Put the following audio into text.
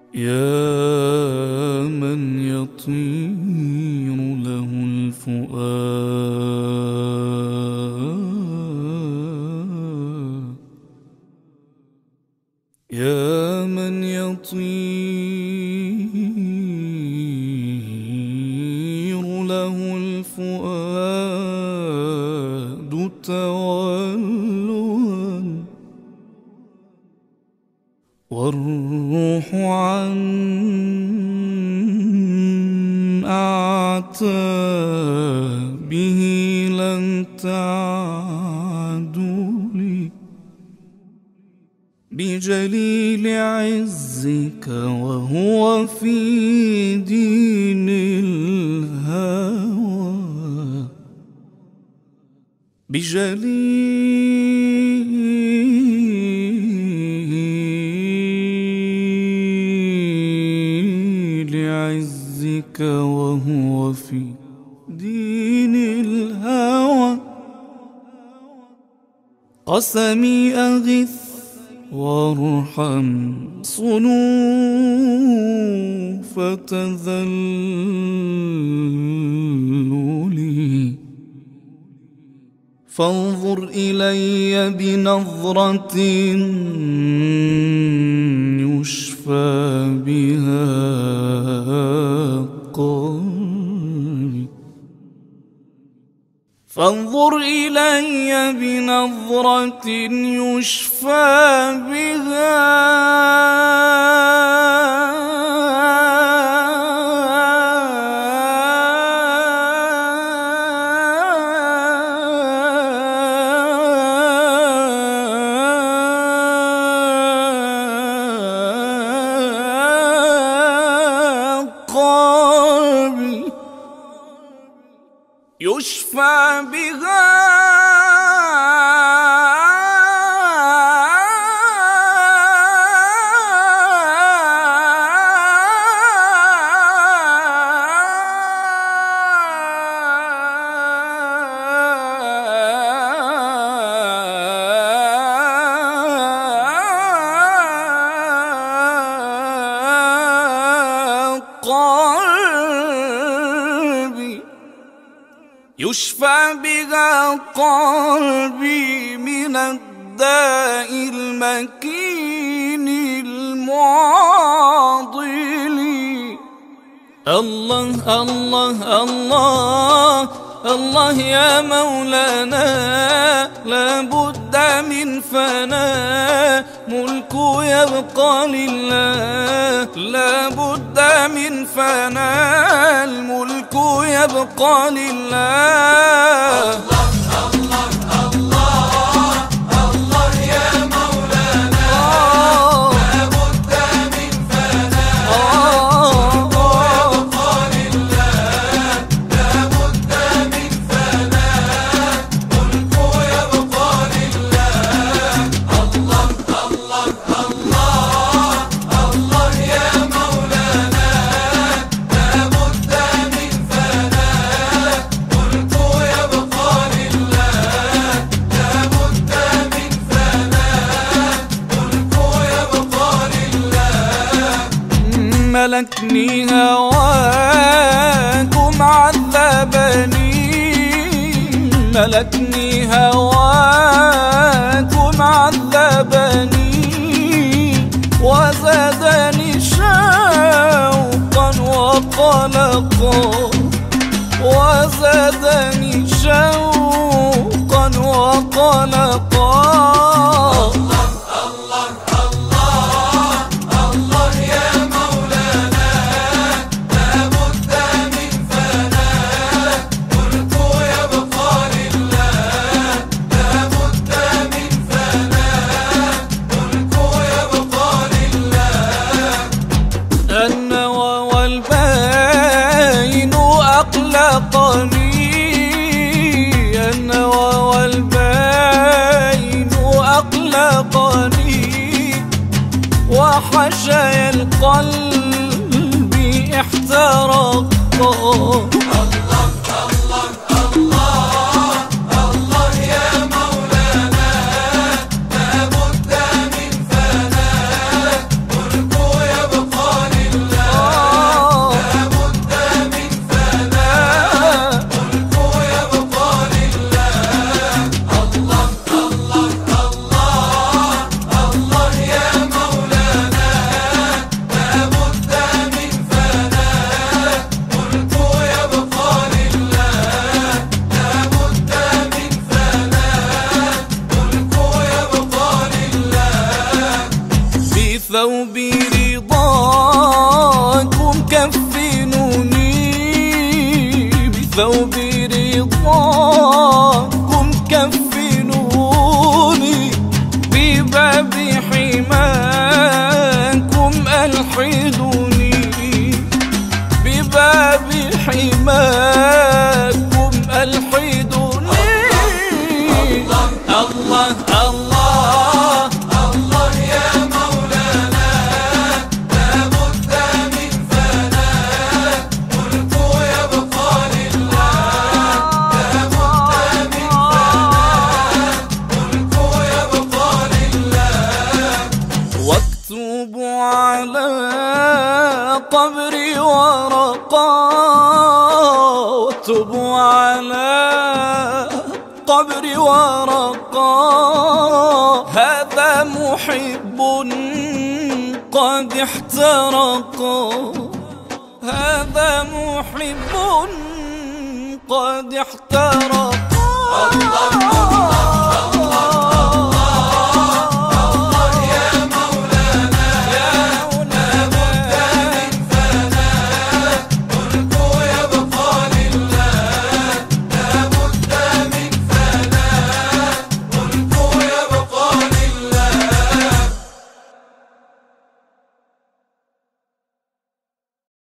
يا من يطير له الفؤاد، يا من يطير له الفؤاد تولها، والروح عن أعتابه لن تعدل بجليل عزك وهو في دين الهوى، بجليل عزك وهو في دين الهوى. قسمي أغث وارحم صنوف تذللي، فانظر إلي بنظرة يشفى بها قلبي، فانظر إلي بنظرة يشفى بها قلبي، يشفى بها قلبي، يشفى بها قلبي من الداء المكين المعضل. الله الله الله الله يا مولانا، لا بد من فناء، ملكه يبقى لله، لا بد من فناء، الملك يبقى لله. ملكني هواك ومعذبني، ملكني هواك ومعذبني، وزادني شوقا وقلقا، وزادني شوقا وقلقا. النوى والبين أقلقني، وحشايا القلب احترقا. يبقى ثوبي رضاكم كفنوني بباب حماكم ألحدوني بباب حماكم ألحدوني. الله الله الله الله يا مولانا لابد من فناء ملكه يبقى لله لابد من فناء ملكه يبقى لله. واكتب على قبري ورقا واكتب على قبري ورقا هذا محب قد احترقا هذا محب قد احترقا. الله